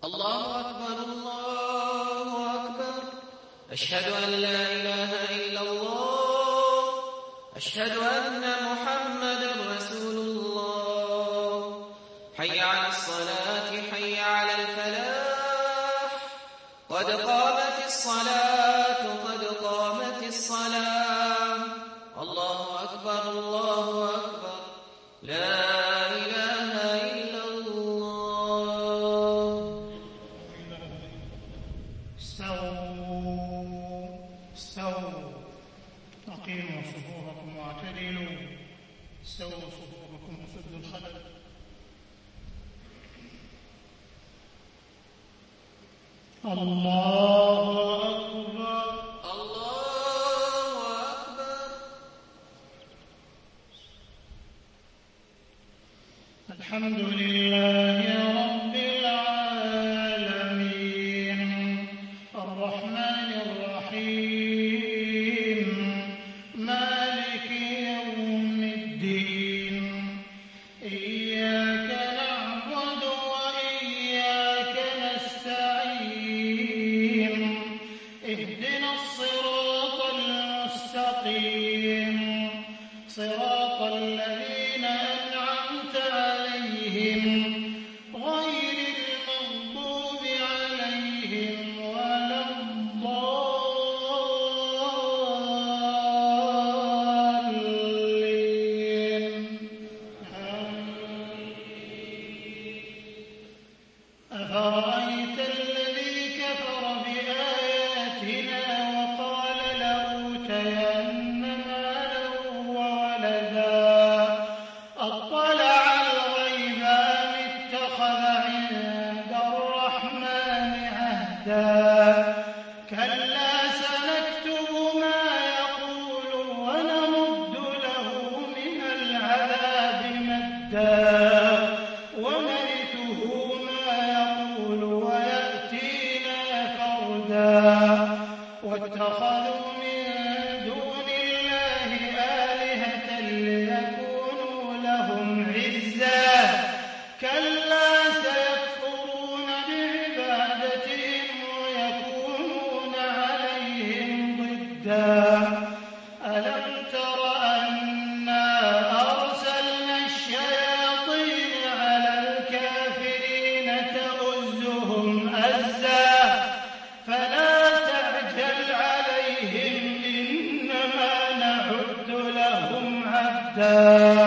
الله أكبر الله أكبر. أشهد أن لا إله إلا الله. أشهد أن محمدا رسول الله. حي على الصلاة حي على الفلاح. قد قامت الصلاة قد قامت الصلاة. الله أكبر الله أكبر. لا إله إلا الله. استووا أقيموا صفوفكم واعتدلوا. استووا صفوفكم وسدوا الخلل. الله أكبر الله أكبر. الحمد لله رب العالمين الرحمن الرحيم مالك يوم الدين إياك نعبد وإياك نستعين اهدنا الصراط المستقيم صراط الذين أنعمت عليهم غير المغضوب عليهم ولا الضالين. أفرأيت الذي كفر بآياتنا وقال لأوتين مالا وولدا أطلع الغيب أم اتخذ عند الرحمن عهدا كلا سنكتب ما يقول ونمد له من العذاب مدا ونرثه ما يقول ويأتينا فردا واتخذوا من دون الله آلهة ليكونوا لهم عزا كلا سيكفرون بعبادتهم ويكونون عليهم ضدا. ألم تر أنا أرسلنا الشياطين على الكافرين تؤزهم أزا فلا تعجل عليهم إنما نعد لهم عدا.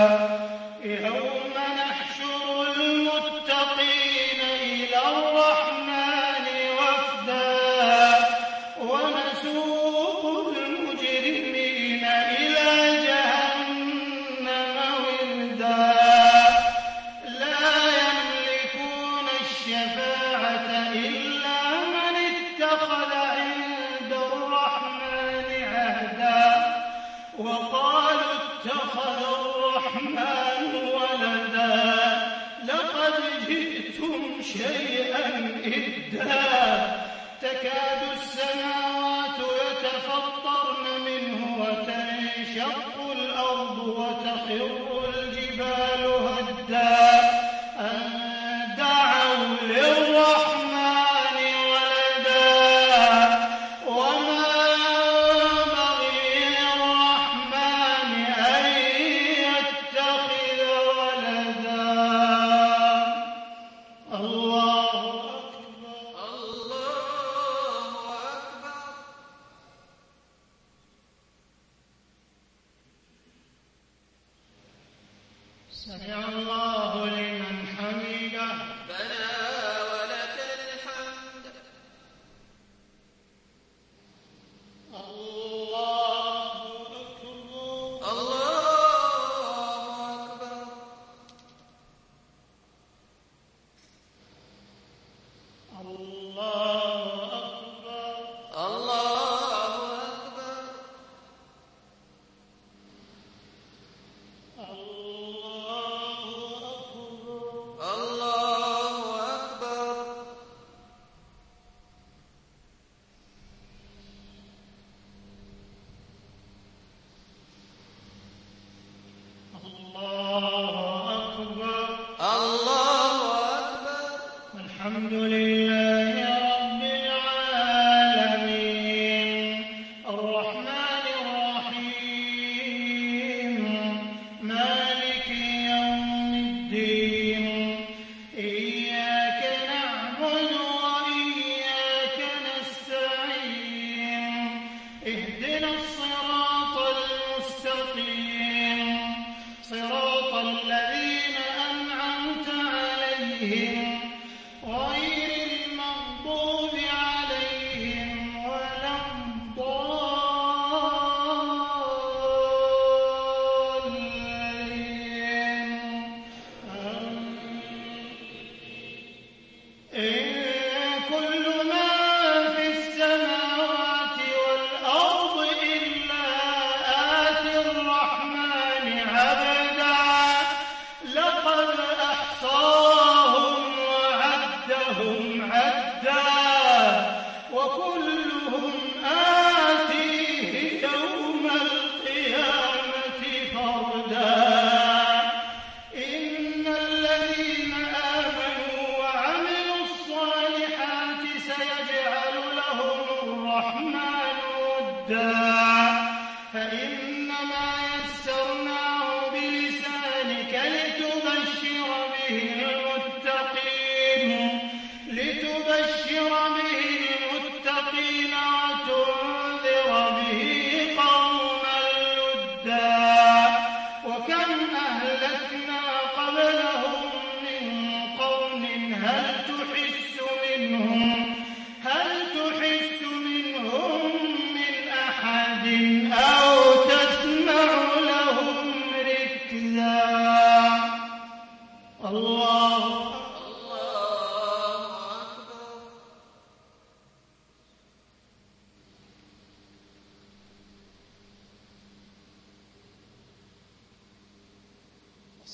يوم نحشر المتقين إلى الرحمن وفدا ونسوق المجرمين إلى جهنم وردا. لا يملكون الشفاعة إلا من اتخذ عند الرحمن عهدا وقالوا اتخذ الرحمن ولدا لقد جئتم شيئا إدا. تكاد السماوات يتفطرن منه وتنشق الأرض وتخر الجبال هدا أن دعوا للرحمن ولدا وما ينبغي للرحمن أن يتخذ ولدا. الله أكبر الله أكبر. سمع الله لمن حمده. ربنا ولك الحمد. الله أكبر الله أكبر. الله أكبر الله أكبر. الله أكبر الله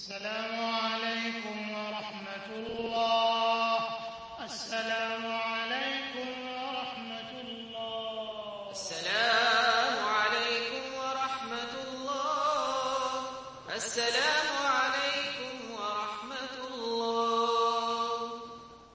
السلام عليكم ورحمة الله. السلام